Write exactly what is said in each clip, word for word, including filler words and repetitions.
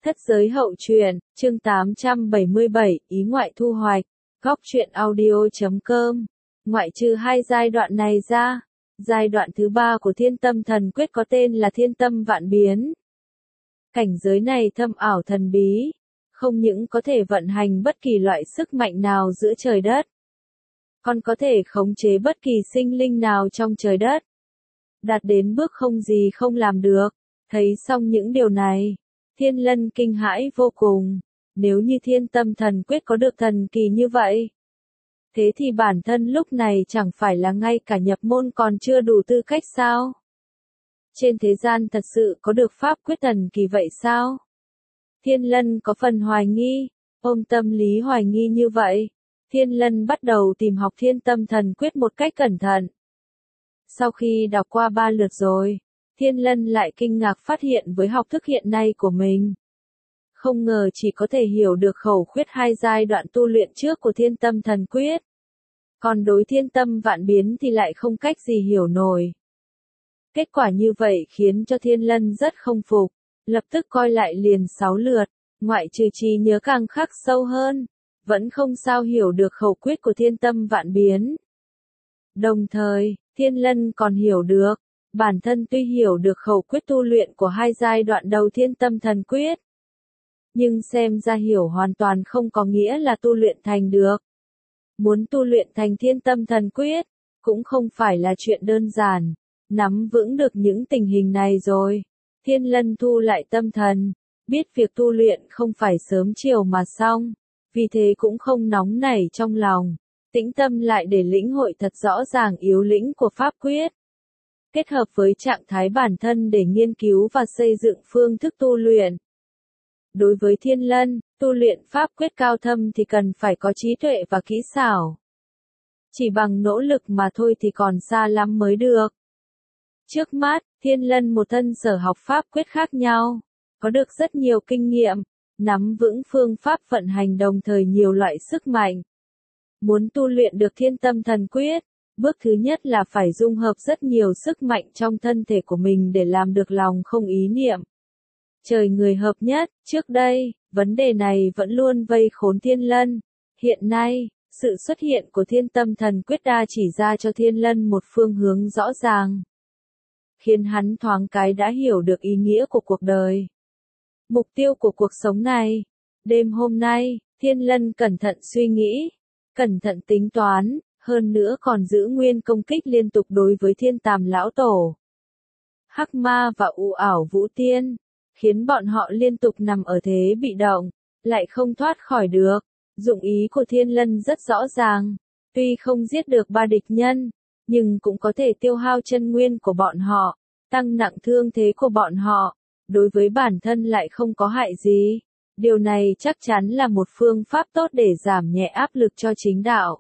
Thất giới hậu truyện, chương tám trăm bảy mươi bảy, ý ngoại thu hoạch, góc truyện audio chấm com. Ngoại trừ hai giai đoạn này ra, giai đoạn thứ ba của thiên tâm thần quyết có tên là thiên tâm vạn biến. Cảnh giới này thâm ảo thần bí, không những có thể vận hành bất kỳ loại sức mạnh nào giữa trời đất, còn có thể khống chế bất kỳ sinh linh nào trong trời đất. Đạt đến bước không gì không làm được. Thấy xong những điều này, Thiên Lân kinh hãi vô cùng. Nếu như thiên tâm thần quyết có được thần kỳ như vậy, thế thì bản thân lúc này chẳng phải là ngay cả nhập môn còn chưa đủ tư cách sao? Trên thế gian thật sự có được pháp quyết thần kỳ vậy sao? Thiên Lân có phần hoài nghi, ôm tâm lý hoài nghi như vậy. Thiên Lân bắt đầu tìm học thiên tâm thần quyết một cách cẩn thận. Sau khi đọc qua ba lượt rồi, Thiên Lân lại kinh ngạc phát hiện với học thức hiện nay của mình. Không ngờ chỉ có thể hiểu được khẩu quyết hai giai đoạn tu luyện trước của thiên tâm thần quyết. Còn đối thiên tâm vạn biến thì lại không cách gì hiểu nổi. Kết quả như vậy khiến cho Thiên Lân rất không phục, lập tức coi lại liền sáu lượt, ngoại trừ trí nhớ càng khắc sâu hơn, vẫn không sao hiểu được khẩu quyết của thiên tâm vạn biến. Đồng thời, Thiên Lân còn hiểu được, bản thân tuy hiểu được khẩu quyết tu luyện của hai giai đoạn đầu thiên tâm thần quyết, nhưng xem ra hiểu hoàn toàn không có nghĩa là tu luyện thành được. Muốn tu luyện thành thiên tâm thần quyết, cũng không phải là chuyện đơn giản. Nắm vững được những tình hình này rồi, Thiên Lân thu lại tâm thần, biết việc tu luyện không phải sớm chiều mà xong, vì thế cũng không nóng nảy trong lòng, tĩnh tâm lại để lĩnh hội thật rõ ràng yếu lĩnh của pháp quyết. Kết hợp với trạng thái bản thân để nghiên cứu và xây dựng phương thức tu luyện. Đối với Thiên Lân, tu luyện pháp quyết cao thâm thì cần phải có trí tuệ và kỹ xảo. Chỉ bằng nỗ lực mà thôi thì còn xa lắm mới được. Trước mắt, Thiên Lân một thân sở học pháp quyết khác nhau, có được rất nhiều kinh nghiệm, nắm vững phương pháp vận hành đồng thời nhiều loại sức mạnh. Muốn tu luyện được thiên tâm thần quyết, bước thứ nhất là phải dung hợp rất nhiều sức mạnh trong thân thể của mình để làm được lòng không ý niệm. Trời người hợp nhất, trước đây, vấn đề này vẫn luôn vây khốn Thiên Lân. Hiện nay, sự xuất hiện của thiên tâm thần quyết đa chỉ ra cho Thiên Lân một phương hướng rõ ràng, khiến hắn thoáng cái đã hiểu được ý nghĩa của cuộc đời. Mục tiêu của cuộc sống này. Đêm hôm nay, Thiên Lân cẩn thận suy nghĩ, cẩn thận tính toán, hơn nữa còn giữ nguyên công kích liên tục đối với Thiên Tàm Lão Tổ, Hắc Ma và U Ảo Vũ Tiên, khiến bọn họ liên tục nằm ở thế bị động, lại không thoát khỏi được. Dụng ý của Thiên Lân rất rõ ràng, tuy không giết được ba địch nhân, nhưng cũng có thể tiêu hao chân nguyên của bọn họ, tăng nặng thương thế của bọn họ, đối với bản thân lại không có hại gì. Điều này chắc chắn là một phương pháp tốt để giảm nhẹ áp lực cho chính đạo.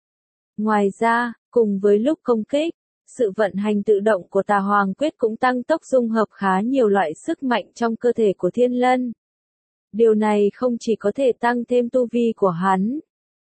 Ngoài ra, cùng với lúc công kích, sự vận hành tự động của Tà Hoàng Quyết cũng tăng tốc dung hợp khá nhiều loại sức mạnh trong cơ thể của Thiên Lân. Điều này không chỉ có thể tăng thêm tu vi của hắn,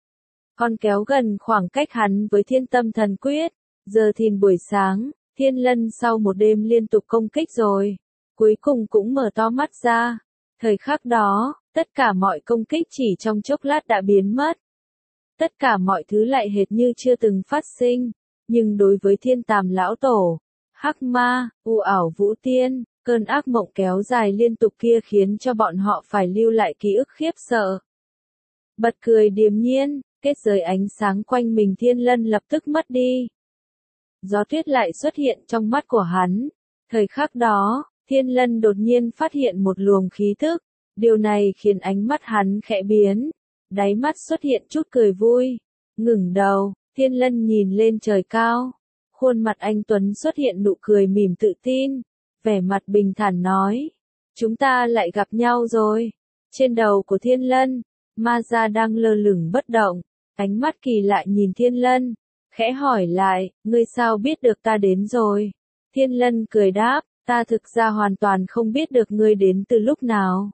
còn kéo gần khoảng cách hắn với thiên tâm thần quyết. Giờ thìn buổi sáng, Thiên Lân sau một đêm liên tục công kích rồi, cuối cùng cũng mở to mắt ra. Thời khắc đó, tất cả mọi công kích chỉ trong chốc lát đã biến mất. Tất cả mọi thứ lại hệt như chưa từng phát sinh. Nhưng đối với Thiên Tàm Lão Tổ, Hắc Ma, U Ảo Vũ Tiên, cơn ác mộng kéo dài liên tục kia khiến cho bọn họ phải lưu lại ký ức khiếp sợ. Bật cười điềm nhiên, kết giới ánh sáng quanh mình Thiên Lân lập tức mất đi. Gió tuyết lại xuất hiện trong mắt của hắn. Thời khắc đó, Thiên Lân đột nhiên phát hiện một luồng khí thức. Điều này khiến ánh mắt hắn khẽ biến. Đáy mắt xuất hiện chút cười vui. Ngừng đầu, Thiên Lân nhìn lên trời cao. Khuôn mặt anh Tuấn xuất hiện nụ cười mỉm tự tin. Vẻ mặt bình thản nói. Chúng ta lại gặp nhau rồi. Trên đầu của Thiên Lân, Ma Gia đang lơ lửng bất động. Ánh mắt kỳ lạ nhìn Thiên Lân. Khẽ hỏi lại, ngươi sao biết được ta đến rồi? Thiên Lân cười đáp, ta thực ra hoàn toàn không biết được ngươi đến từ lúc nào.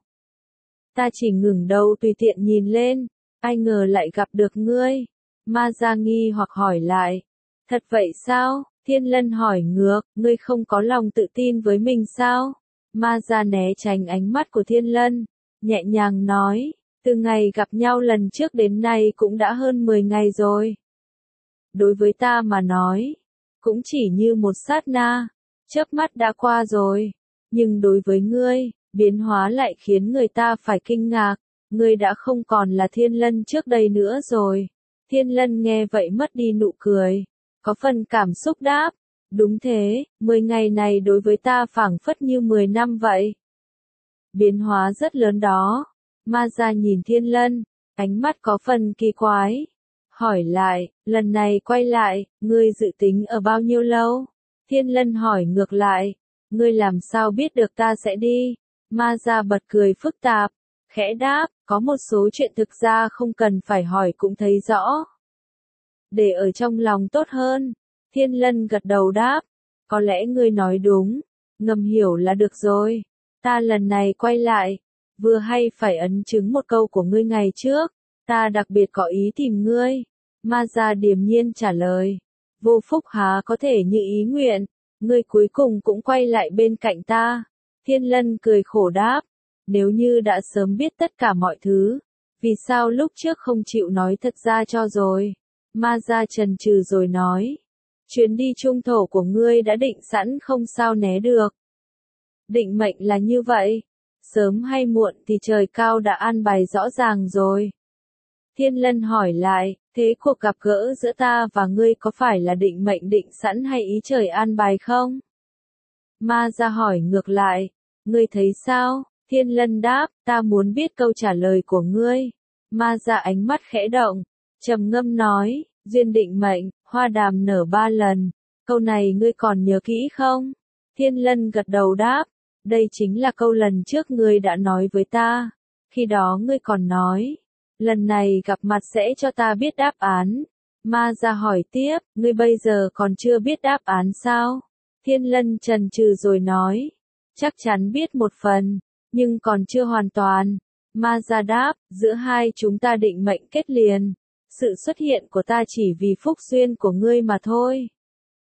Ta chỉ ngừng đầu tùy tiện nhìn lên, ai ngờ lại gặp được ngươi. Ma Gia nghi hoặc hỏi lại, thật vậy sao? Thiên Lân hỏi ngược, ngươi không có lòng tự tin với mình sao? Ma Gia né tránh ánh mắt của Thiên Lân, nhẹ nhàng nói, từ ngày gặp nhau lần trước đến nay cũng đã hơn mười ngày rồi. Đối với ta mà nói, cũng chỉ như một sát na, chớp mắt đã qua rồi, nhưng đối với ngươi, biến hóa lại khiến người ta phải kinh ngạc, ngươi đã không còn là Thiên Lân trước đây nữa rồi. Thiên Lân nghe vậy mất đi nụ cười, có phần cảm xúc đáp, đúng thế, mười ngày này đối với ta phảng phất như mười năm vậy. Biến hóa rất lớn đó. Ma Gia nhìn Thiên Lân, ánh mắt có phần kỳ quái. Hỏi lại, lần này quay lại, ngươi dự tính ở bao nhiêu lâu? Thiên Lân hỏi ngược lại, ngươi làm sao biết được ta sẽ đi? Ma Gia bật cười phức tạp, khẽ đáp, có một số chuyện thực ra không cần phải hỏi cũng thấy rõ. Để ở trong lòng tốt hơn. Thiên Lân gật đầu đáp, có lẽ ngươi nói đúng, ngầm hiểu là được rồi. Ta lần này quay lại, vừa hay phải ấn chứng một câu của ngươi ngày trước, ta đặc biệt có ý tìm ngươi. Ma Gia điềm nhiên trả lời, vô phúc há có thể như ý nguyện, ngươi cuối cùng cũng quay lại bên cạnh ta. Thiên Lân cười khổ đáp, nếu như đã sớm biết tất cả mọi thứ, vì sao lúc trước không chịu nói thật ra cho rồi. Ma Gia chần chừ rồi nói, chuyến đi trung thổ của ngươi đã định sẵn không sao né được. Định mệnh là như vậy, sớm hay muộn thì trời cao đã an bài rõ ràng rồi. Thiên Lân hỏi lại, thế cuộc gặp gỡ giữa ta và ngươi có phải là định mệnh định sẵn hay ý trời an bài không? Ma Gia hỏi ngược lại, ngươi thấy sao? Thiên Lân đáp, ta muốn biết câu trả lời của ngươi. Ma Gia ánh mắt khẽ động, trầm ngâm nói, duyên định mệnh, hoa đàm nở ba lần. Câu này ngươi còn nhớ kỹ không? Thiên Lân gật đầu đáp, đây chính là câu lần trước ngươi đã nói với ta. Khi đó ngươi còn nói, lần này gặp mặt sẽ cho ta biết đáp án. Ma Gia hỏi tiếp, ngươi bây giờ còn chưa biết đáp án sao? Thiên Lân chần chừ rồi nói, chắc chắn biết một phần, nhưng còn chưa hoàn toàn. Ma Gia đáp, giữa hai chúng ta định mệnh kết liền. Sự xuất hiện của ta chỉ vì phúc duyên của ngươi mà thôi.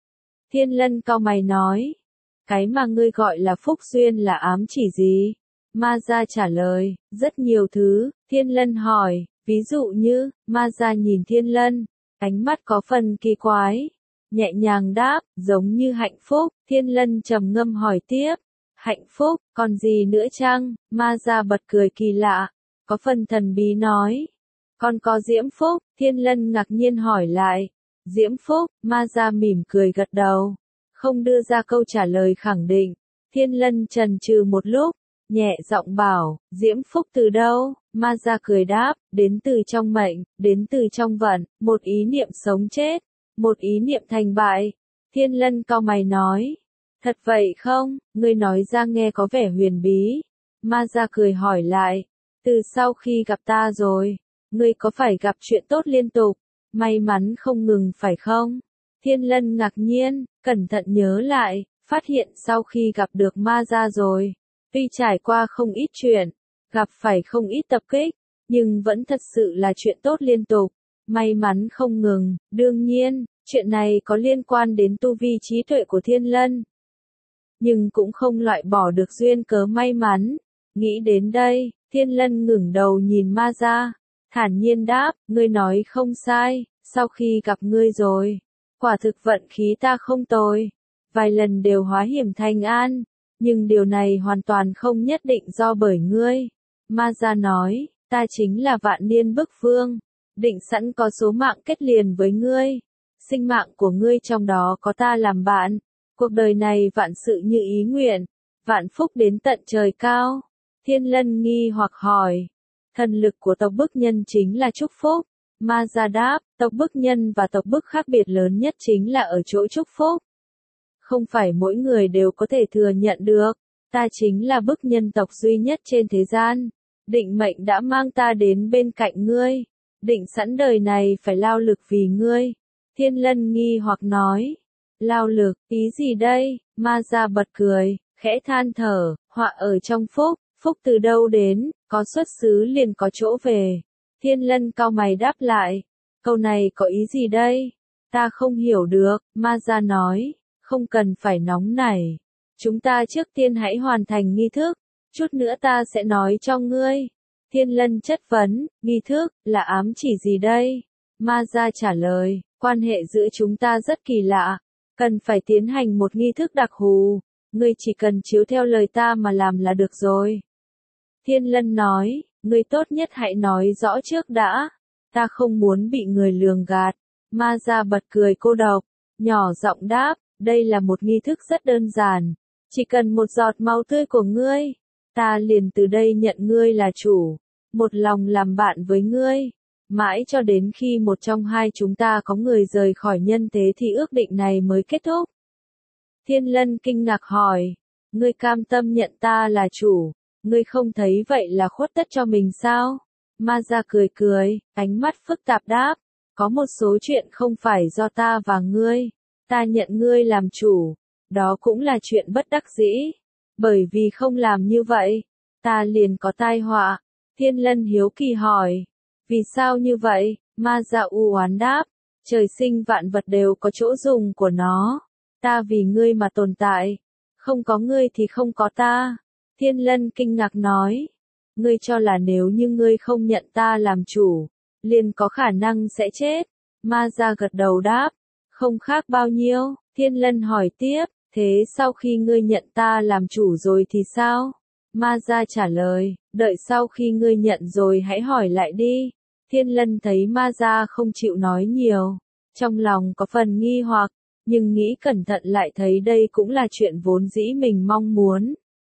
Thiên Lân cau mày nói, cái mà ngươi gọi là phúc duyên là ám chỉ gì? Ma Gia trả lời, rất nhiều thứ. Thiên Lân hỏi, ví dụ như, Ma Gia nhìn Thiên Lân, ánh mắt có phần kỳ quái, nhẹ nhàng đáp, giống như hạnh phúc. Thiên Lân trầm ngâm hỏi tiếp, hạnh phúc, còn gì nữa chăng? Ma Gia bật cười kỳ lạ, có phần thần bí nói, còn có diễm phúc. Thiên Lân ngạc nhiên hỏi lại, diễm phúc? Ma Gia mỉm cười gật đầu, không đưa ra câu trả lời khẳng định. Thiên Lân chần chừ một lúc, nhẹ giọng bảo, diễm phúc từ đâu? Ma Gia cười đáp, đến từ trong mệnh, đến từ trong vận, một ý niệm sống chết, một ý niệm thành bại. Thiên Lân cau mày nói, thật vậy không? Ngươi nói ra nghe có vẻ huyền bí. Ma Gia cười hỏi lại, từ sau khi gặp ta rồi, ngươi có phải gặp chuyện tốt liên tục, may mắn không ngừng phải không? Thiên Lân ngạc nhiên, cẩn thận nhớ lại, phát hiện sau khi gặp được Ma Gia rồi, tuy trải qua không ít chuyện, gặp phải không ít tập kích, nhưng vẫn thật sự là chuyện tốt liên tục, may mắn không ngừng. Đương nhiên, chuyện này có liên quan đến tu vi trí tuệ của Thiên Lân, nhưng cũng không loại bỏ được duyên cớ may mắn. Nghĩ đến đây, Thiên Lân ngẩng đầu nhìn Ma Gia, thản nhiên đáp, ngươi nói không sai, sau khi gặp ngươi rồi, quả thực vận khí ta không tồi, vài lần đều hóa hiểm thành an, nhưng điều này hoàn toàn không nhất định do bởi ngươi. Ma Gia nói, ta chính là vạn niên bức vương, định sẵn có số mạng kết liền với ngươi, sinh mạng của ngươi trong đó có ta làm bạn, cuộc đời này vạn sự như ý nguyện, vạn phúc đến tận trời cao. Thiên Lân nghi hoặc hỏi, thần lực của tộc bức nhân chính là chúc phúc. Ma Gia đáp, tộc bức nhân và tộc bức khác biệt lớn nhất chính là ở chỗ chúc phúc. Không phải mỗi người đều có thể thừa nhận được, ta chính là bức nhân tộc duy nhất trên thế gian. Định mệnh đã mang ta đến bên cạnh ngươi, định sẵn đời này phải lao lực vì ngươi. Thiên Lân nghi hoặc nói, lao lực, ý gì đây? Ma Gia bật cười, khẽ than thở, họa ở trong phúc, phúc từ đâu đến, có xuất xứ liền có chỗ về. Thiên Lân cau mày đáp lại, câu này có ý gì đây? Ta không hiểu được. Ma Gia nói, không cần phải nóng nảy, chúng ta trước tiên hãy hoàn thành nghi thức, chút nữa ta sẽ nói cho ngươi. Thiên Lân chất vấn, nghi thức, là ám chỉ gì đây? Ma Gia trả lời, quan hệ giữa chúng ta rất kỳ lạ, cần phải tiến hành một nghi thức đặc thù, ngươi chỉ cần chiếu theo lời ta mà làm là được rồi. Thiên Lân nói, ngươi tốt nhất hãy nói rõ trước đã, ta không muốn bị người lường gạt. Ma Gia bật cười cô độc, nhỏ giọng đáp, đây là một nghi thức rất đơn giản, chỉ cần một giọt máu tươi của ngươi, ta liền từ đây nhận ngươi là chủ, một lòng làm bạn với ngươi, mãi cho đến khi một trong hai chúng ta có người rời khỏi nhân thế thì ước định này mới kết thúc. Thiên Lân kinh ngạc hỏi, ngươi cam tâm nhận ta là chủ, ngươi không thấy vậy là khuất tất cho mình sao? Ma Gia cười cười, ánh mắt phức tạp đáp, có một số chuyện không phải do ta và ngươi, ta nhận ngươi làm chủ, đó cũng là chuyện bất đắc dĩ, bởi vì không làm như vậy, ta liền có tai họa. Thiên Lân hiếu kỳ hỏi, vì sao như vậy? Ma Gia u oán đáp, trời sinh vạn vật đều có chỗ dùng của nó, ta vì ngươi mà tồn tại, không có ngươi thì không có ta. Thiên Lân kinh ngạc nói, ngươi cho là nếu như ngươi không nhận ta làm chủ, liền có khả năng sẽ chết. Ma Gia gật đầu đáp, không khác bao nhiêu. Thiên Lân hỏi tiếp, thế sau khi ngươi nhận ta làm chủ rồi thì sao? Ma Gia trả lời, đợi sau khi ngươi nhận rồi hãy hỏi lại đi. Thiên Lân thấy Ma Gia không chịu nói nhiều, trong lòng có phần nghi hoặc, nhưng nghĩ cẩn thận lại thấy đây cũng là chuyện vốn dĩ mình mong muốn.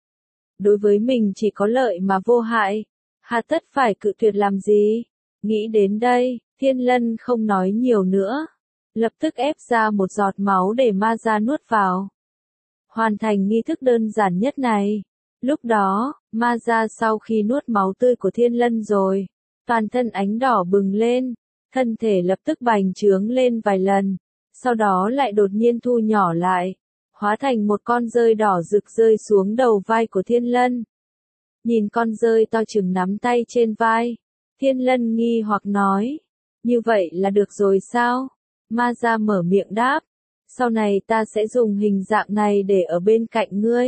Đối với mình chỉ có lợi mà vô hại, hà tất phải cự tuyệt làm gì? Nghĩ đến đây, Thiên Lân không nói nhiều nữa, lập tức ép ra một giọt máu để Ma Gia nuốt vào. Hoàn thành nghi thức đơn giản nhất này. Lúc đó, Ma Gia sau khi nuốt máu tươi của Thiên Lân rồi, toàn thân ánh đỏ bừng lên, thân thể lập tức bành trướng lên vài lần, sau đó lại đột nhiên thu nhỏ lại, hóa thành một con dơi đỏ rực rơi xuống đầu vai của Thiên Lân. Nhìn con dơi to chừng nắm tay trên vai, Thiên Lân nghi hoặc nói, như vậy là được rồi sao? Ma Gia mở miệng đáp, sau này ta sẽ dùng hình dạng này để ở bên cạnh ngươi.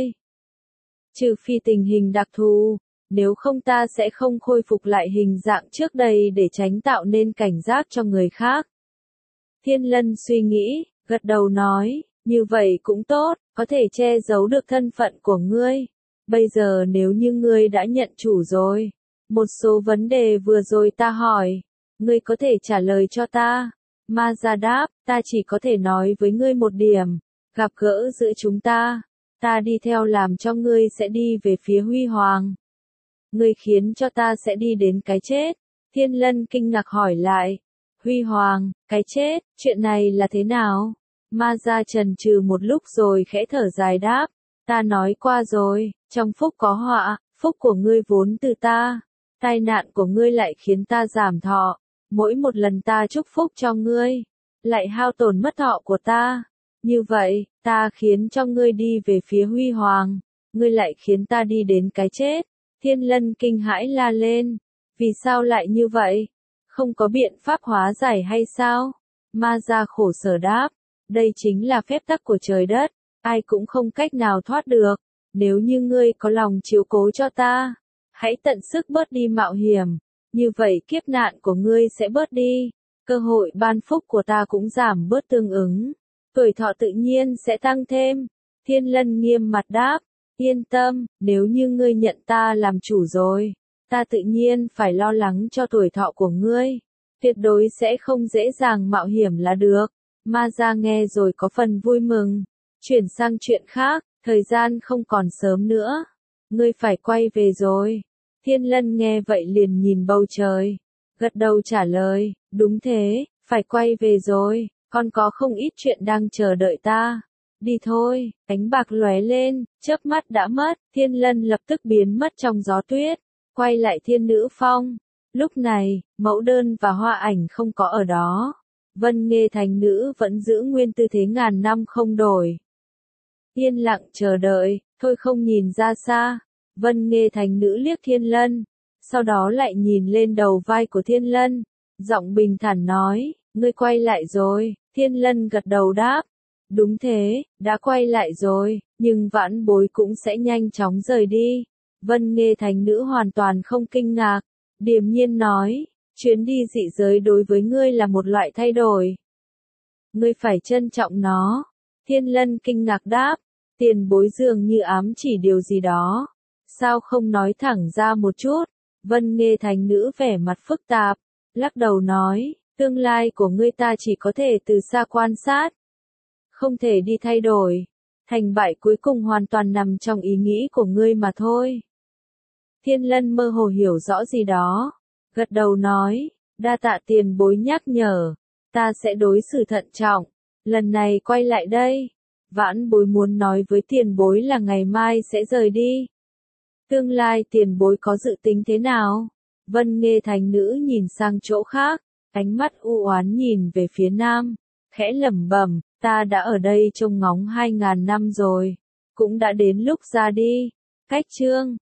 Trừ phi tình hình đặc thù, nếu không ta sẽ không khôi phục lại hình dạng trước đây để tránh tạo nên cảnh giác cho người khác. Thiên Lân suy nghĩ, gật đầu nói, như vậy cũng tốt, có thể che giấu được thân phận của ngươi. Bây giờ nếu như ngươi đã nhận chủ rồi, một số vấn đề vừa rồi ta hỏi, ngươi có thể trả lời cho ta. Ma Gia đáp, ta chỉ có thể nói với ngươi một điểm, gặp gỡ giữa chúng ta, ta đi theo làm cho ngươi sẽ đi về phía Huy Hoàng. Ngươi khiến cho ta sẽ đi đến cái chết. Thiên Lân kinh ngạc hỏi lại, Huy Hoàng, cái chết, chuyện này là thế nào? Ma Gia chần chừ một lúc rồi khẽ thở dài đáp, ta nói qua rồi, trong phúc có họa, phúc của ngươi vốn từ ta, tai nạn của ngươi lại khiến ta giảm thọ, mỗi một lần ta chúc phúc cho ngươi, lại hao tổn mất thọ của ta. Như vậy, ta khiến cho ngươi đi về phía Huy Hoàng, ngươi lại khiến ta đi đến cái chết. Thiên Lân kinh hãi la lên, vì sao lại như vậy? Không có biện pháp hóa giải hay sao? Ma Gia khổ sở đáp, đây chính là phép tắc của trời đất, ai cũng không cách nào thoát được. Nếu như ngươi có lòng chiếu cố cho ta, hãy tận sức bớt đi mạo hiểm, như vậy kiếp nạn của ngươi sẽ bớt đi, cơ hội ban phúc của ta cũng giảm bớt tương ứng, tuổi thọ tự nhiên sẽ tăng thêm. Thiên Lân nghiêm mặt đáp, yên tâm, nếu như ngươi nhận ta làm chủ rồi, ta tự nhiên phải lo lắng cho tuổi thọ của ngươi, tuyệt đối sẽ không dễ dàng mạo hiểm là được. Ma Gia nghe rồi có phần vui mừng, chuyển sang chuyện khác, thời gian không còn sớm nữa, ngươi phải quay về rồi. Thiên Lân nghe vậy liền nhìn bầu trời, gật đầu trả lời, đúng thế, phải quay về rồi, còn có không ít chuyện đang chờ đợi ta. Đi thôi, ánh bạc lóe lên, chớp mắt đã mất, Thiên Lân lập tức biến mất trong gió tuyết, quay lại Thiên Nữ Phong. Lúc này, Mẫu Đơn và Hoa Ảnh không có ở đó. Vân Nghê Thành Nữ vẫn giữ nguyên tư thế ngàn năm không đổi. Yên lặng chờ đợi, thôi không nhìn ra xa. Vân Nghê Thành Nữ liếc Thiên Lân, sau đó lại nhìn lên đầu vai của Thiên Lân, giọng bình thản nói, ngươi quay lại rồi. Thiên Lân gật đầu đáp, đúng thế, đã quay lại rồi, nhưng vãn bối cũng sẽ nhanh chóng rời đi. Vân Nghê Thánh Nữ hoàn toàn không kinh ngạc, điềm nhiên nói, chuyến đi dị giới đối với ngươi là một loại thay đổi. Ngươi phải trân trọng nó. Thiên Lân kinh ngạc đáp, tiền bối dường như ám chỉ điều gì đó. Sao không nói thẳng ra một chút? Vân Nghê Thánh Nữ vẻ mặt phức tạp, lắc đầu nói, tương lai của ngươi ta chỉ có thể từ xa quan sát, không thể đi thay đổi. Thành bại cuối cùng hoàn toàn nằm trong ý nghĩ của ngươi mà thôi. Thiên Lân mơ hồ hiểu rõ gì đó, gật đầu nói, đa tạ tiền bối nhắc nhở, ta sẽ đối xử thận trọng. Lần này quay lại đây, vãn bối muốn nói với tiền bối là ngày mai sẽ rời đi. Tương lai tiền bối có dự tính thế nào? Vân Nghê Thánh Nữ nhìn sang chỗ khác, ánh mắt u oán nhìn về phía nam, khẽ lẩm bẩm, ta đã ở đây trông ngóng hai ngàn năm rồi, cũng đã đến lúc ra đi. Cách chương